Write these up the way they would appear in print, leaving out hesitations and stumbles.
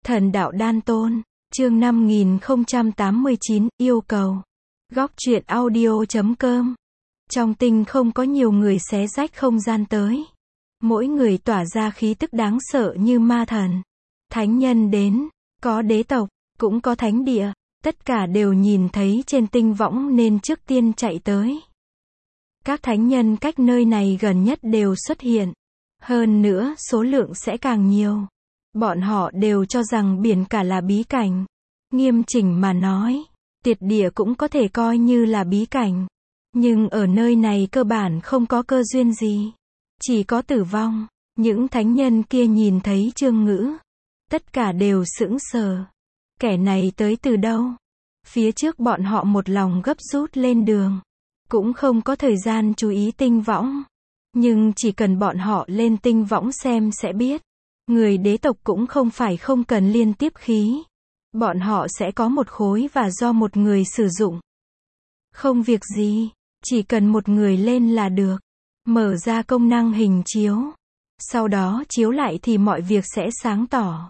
Thần đạo đan tôn, chương 5089, yêu cầu. Góc truyện audio.com. Trong tinh không có nhiều người xé rách không gian tới. Mỗi người tỏa ra khí tức đáng sợ như ma thần. Thánh nhân đến, có đế tộc, cũng có thánh địa, tất cả đều nhìn thấy trên tinh võng nên trước tiên chạy tới. Các thánh nhân cách nơi này gần nhất đều xuất hiện. Hơn nữa, số lượng sẽ càng nhiều. Bọn họ đều cho rằng biển cả là bí cảnh. Nghiêm chỉnh mà nói, Tiệt địa cũng có thể coi như là bí cảnh. Nhưng ở nơi này cơ bản không có cơ duyên gì. Chỉ có tử vong. Những thánh nhân kia nhìn thấy Trương Ngữ. Tất cả đều sững sờ. Kẻ này tới từ đâu? Phía trước bọn họ một lòng gấp rút lên đường. Cũng không có thời gian chú ý tinh võng. Nhưng chỉ cần bọn họ lên tinh võng xem sẽ biết. Người đế tộc cũng không phải không cần liên tiếp khí. Bọn họ sẽ có một khối và do một người sử dụng. Không việc gì, chỉ cần một người lên là được. Mở ra công năng hình chiếu. Sau đó chiếu lại thì mọi việc sẽ sáng tỏ.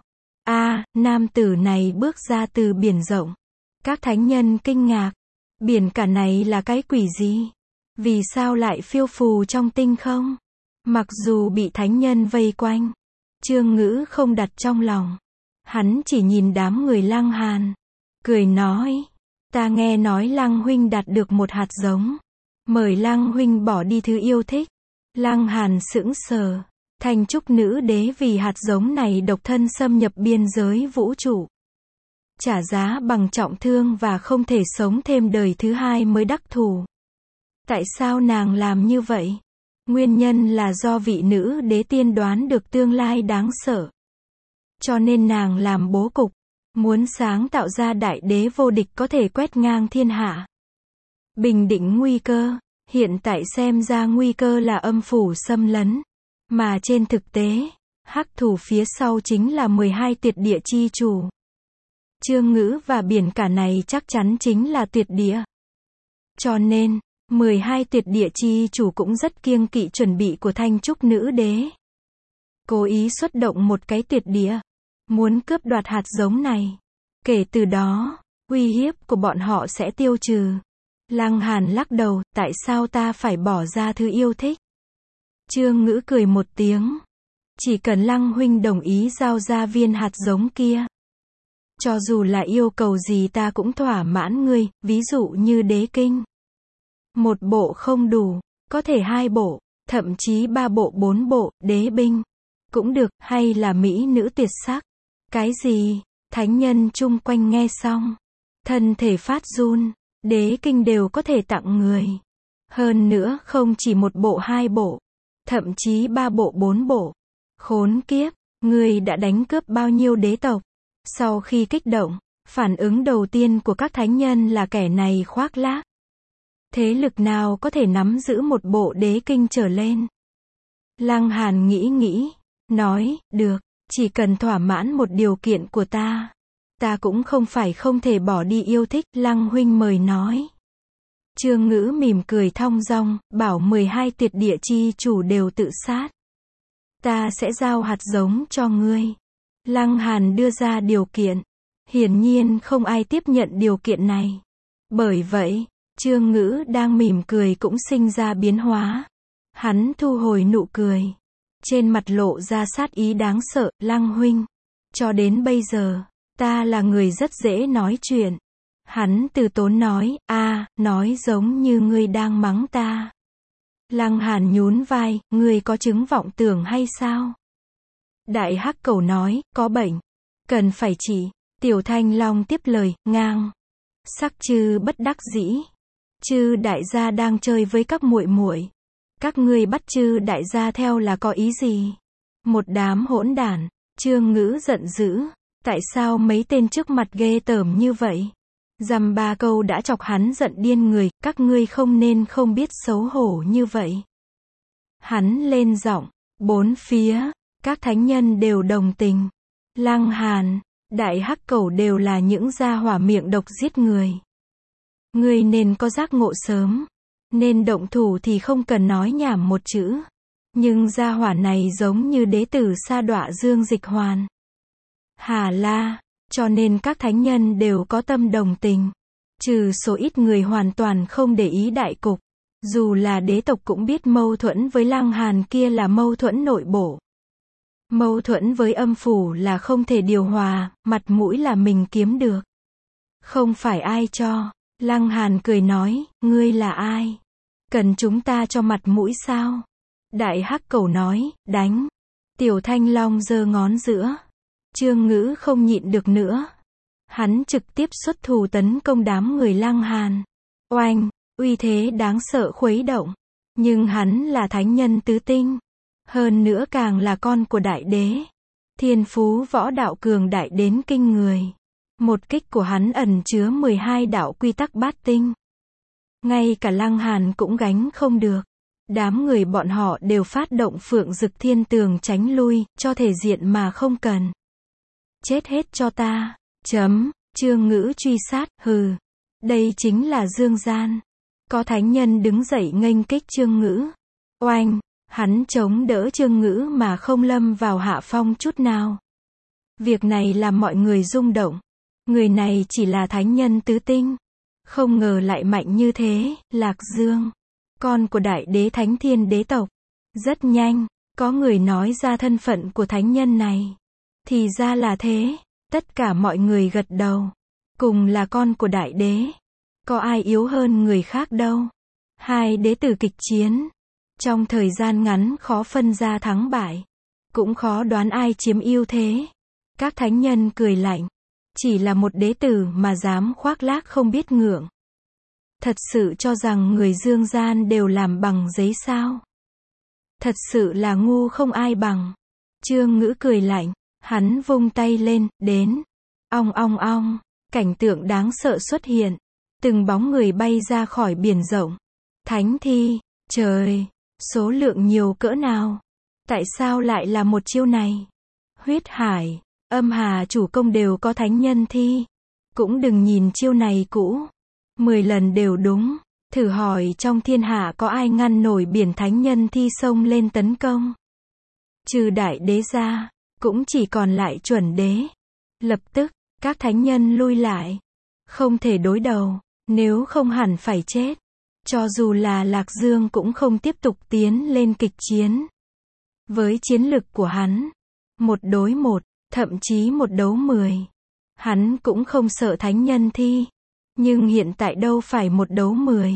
Nam tử này bước ra từ biển rộng. Các thánh nhân kinh ngạc. Biển cả này là cái quỷ gì? Vì sao lại phiêu phù trong tinh không? Mặc dù bị thánh nhân vây quanh, Trương Ngữ không đặt trong lòng. Hắn chỉ nhìn đám người Lăng Hàn. Cười nói, ta nghe nói Lăng huynh đạt được một hạt giống. Mời Lăng huynh bỏ đi thứ yêu thích. Lăng Hàn sững sờ. Thanh trúc nữ đế vì hạt giống này độc thân xâm nhập biên giới vũ trụ. Trả giá bằng trọng thương và không thể sống thêm đời thứ hai mới đắc thủ. Tại sao nàng làm như vậy? Nguyên nhân là do vị nữ đế tiên đoán được tương lai đáng sợ. Cho nên nàng làm bố cục, muốn sáng tạo ra đại đế vô địch có thể quét ngang thiên hạ. Bình định nguy cơ, hiện tại xem ra nguy cơ là âm phủ xâm lấn. Mà trên thực tế, hắc thủ phía sau chính là 12 tuyệt địa chi chủ. Trương Ngữ và biển cả này chắc chắn chính là tuyệt địa. Cho nên, 12 tuyệt địa chi chủ cũng rất kiêng kỵ chuẩn bị của Thanh trúc nữ đế. Cố ý xuất động một cái tuyệt địa, muốn cướp đoạt hạt giống này. Kể từ đó, uy hiếp của bọn họ sẽ tiêu trừ. Lăng Hàn lắc đầu, tại sao ta phải bỏ ra thứ yêu thích? Trương Ngữ cười một tiếng. Chỉ cần Lăng huynh đồng ý giao ra viên hạt giống kia. Cho dù là yêu cầu gì ta cũng thỏa mãn ngươi, ví dụ như đế kinh. Một bộ không đủ, có thể 2 bộ, thậm chí 3 bộ 4 bộ, đế binh. Cũng được, hay là mỹ nữ tuyệt sắc. Cái gì? Thánh nhân chung quanh nghe xong. Thân thể phát run, đế kinh đều có thể tặng người. Hơn nữa không chỉ 1 bộ 2 bộ, thậm chí 3 bộ 4 bộ. Khốn kiếp, ngươi đã đánh cướp bao nhiêu đế tộc? Sau khi kích động, phản ứng đầu tiên của các thánh nhân là kẻ này khoác lác. Thế lực nào có thể nắm giữ 1 bộ đế kinh trở lên? Lăng Hàn nghĩ, nói, được, chỉ cần thỏa mãn một điều kiện của ta. Ta cũng không phải không thể bỏ đi yêu thích, Lăng huynh mời nói. Trương Ngữ mỉm cười thong dong, bảo 12 tuyệt địa chi chủ đều tự sát. Ta sẽ giao hạt giống cho ngươi. Lăng Hàn đưa ra điều kiện. Hiển nhiên không ai tiếp nhận điều kiện này. Bởi vậy, Trương Ngữ đang mỉm cười cũng sinh ra biến hóa. Hắn thu hồi nụ cười. Trên mặt lộ ra sát ý đáng sợ, Lăng huynh. Cho đến bây giờ, ta là người rất dễ nói chuyện. Hắn từ tốn nói, nói giống như ngươi đang mắng ta. Lăng Hàn nhún vai, ngươi có chứng vọng tưởng hay sao? Đại hắc cẩu nói, có bệnh. Cần phải trị. Tiểu Thanh Long tiếp lời, ngang. Sắc Chư bất đắc dĩ. Chư đại gia đang chơi với các muội muội. Các ngươi bắt Chư đại gia theo là có ý gì? Một đám hỗn đản. Trương Ngữ giận dữ. Tại sao mấy tên trước mặt ghê tởm như vậy? Dăm 3 câu đã chọc hắn giận điên người, các ngươi không nên không biết xấu hổ như vậy. Hắn lên giọng, 4 phía, các thánh nhân đều đồng tình. Lăng Hàn, đại hắc cẩu đều là những gia hỏa miệng độc giết người. Ngươi nên có giác ngộ sớm, nên động thủ thì không cần nói nhảm một chữ. Nhưng gia hỏa này giống như đế tử sa đọa Dương Dịch Hoàn. Hà La. Cho nên các thánh nhân đều có tâm đồng tình. Trừ số ít người hoàn toàn không để ý đại cục. Dù là đế tộc cũng biết mâu thuẫn với Lăng Hàn kia là mâu thuẫn nội bộ. Mâu thuẫn với âm phủ là không thể điều hòa, mặt mũi là mình kiếm được. Không phải ai cho. Lăng Hàn cười nói, ngươi là ai? Cần chúng ta cho mặt mũi sao? Đại Hắc Cẩu nói, đánh. Tiểu Thanh Long giơ ngón giữa. Trương Ngữ không nhịn được nữa. Hắn trực tiếp xuất thủ tấn công đám người Lăng Hàn. Oanh, uy thế đáng sợ khuấy động. Nhưng hắn là thánh nhân tứ tinh. Hơn nữa càng là con của đại đế. Thiên phú võ đạo cường đại đến kinh người. Một kích của hắn ẩn chứa 12 đạo quy tắc bát tinh. Ngay cả Lăng Hàn cũng gánh không được. Đám người bọn họ đều phát động Phượng Dực Thiên Tường tránh lui, cho thể diện mà không cần. Chết hết cho ta. Trương Ngữ truy sát, hừ. Đây chính là dương gian. Có thánh nhân đứng dậy nghênh kích Trương Ngữ. Oanh, hắn chống đỡ Trương Ngữ mà không lâm vào hạ phong chút nào. Việc này làm mọi người rung động. Người này chỉ là thánh nhân tứ tinh. Không ngờ lại mạnh như thế, Lạc Dương. Con của đại đế thánh thiên đế tộc. Rất nhanh, có người nói ra thân phận của thánh nhân này. Thì ra là thế. Tất cả mọi người gật đầu. Cùng là con của đại đế. Có ai yếu hơn người khác đâu. Hai đế tử kịch chiến. Trong thời gian ngắn khó phân ra thắng bại. Cũng khó đoán ai chiếm ưu thế. Các thánh nhân cười lạnh. Chỉ là một đế tử mà dám khoác lác không biết ngượng. Thật sự cho rằng người dương gian đều làm bằng giấy sao? Thật sự là ngu không ai bằng. Trương Ngữ cười lạnh. Hắn vung tay lên, đến. Ong ong ong. Cảnh tượng đáng sợ xuất hiện. Từng bóng người bay ra khỏi biển rộng. Thánh thi. Trời. Số lượng nhiều cỡ nào? Tại sao lại là một chiêu này? Huyết hải. Âm Hà chủ công đều có thánh nhân thi. Cũng đừng nhìn chiêu này cũ. 10 lần đều đúng. Thử hỏi trong thiên hạ có ai ngăn nổi biển thánh nhân thi xông lên tấn công. Trừ đại đế ra, cũng chỉ còn lại chuẩn đế. Lập tức, các thánh nhân lui lại. Không thể đối đầu, nếu không hẳn phải chết. Cho dù là Lạc Dương cũng không tiếp tục tiến lên kịch chiến. Với chiến lực của hắn, 1 đối 1, thậm chí 1 đấu 10. Hắn cũng không sợ thánh nhân thi. Nhưng hiện tại đâu phải 1 đấu 10.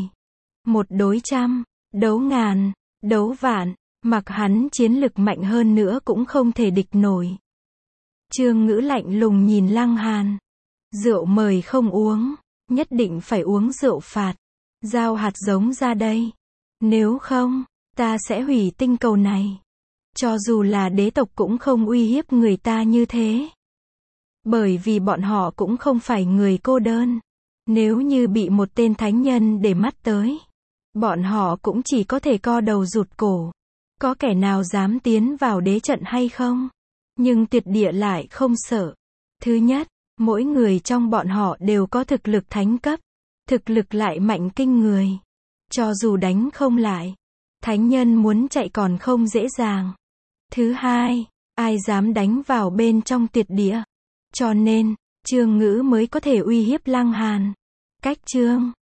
1 đối trăm, đấu ngàn, đấu vạn. Mặc hắn chiến lực mạnh hơn nữa cũng không thể địch nổi. Trương Ngữ lạnh lùng nhìn Lăng Hàn. Rượu mời không uống. Nhất định phải uống rượu phạt. Giao hạt giống ra đây. Nếu không, ta sẽ hủy tinh cầu này. Cho dù là đế tộc cũng không uy hiếp người ta như thế. Bởi vì bọn họ cũng không phải người cô đơn. Nếu như bị một tên thánh nhân để mắt tới, bọn họ cũng chỉ có thể co đầu rụt cổ. Có kẻ nào dám tiến vào đế trận hay không? Nhưng tuyệt địa lại không sợ. Thứ nhất, mỗi người trong bọn họ đều có thực lực thánh cấp. Thực lực lại mạnh kinh người. Cho dù đánh không lại, thánh nhân muốn chạy còn không dễ dàng. Thứ hai, ai dám đánh vào bên trong tuyệt địa. Cho nên, Trương Ngữ mới có thể uy hiếp Lăng Hàn. Cách chương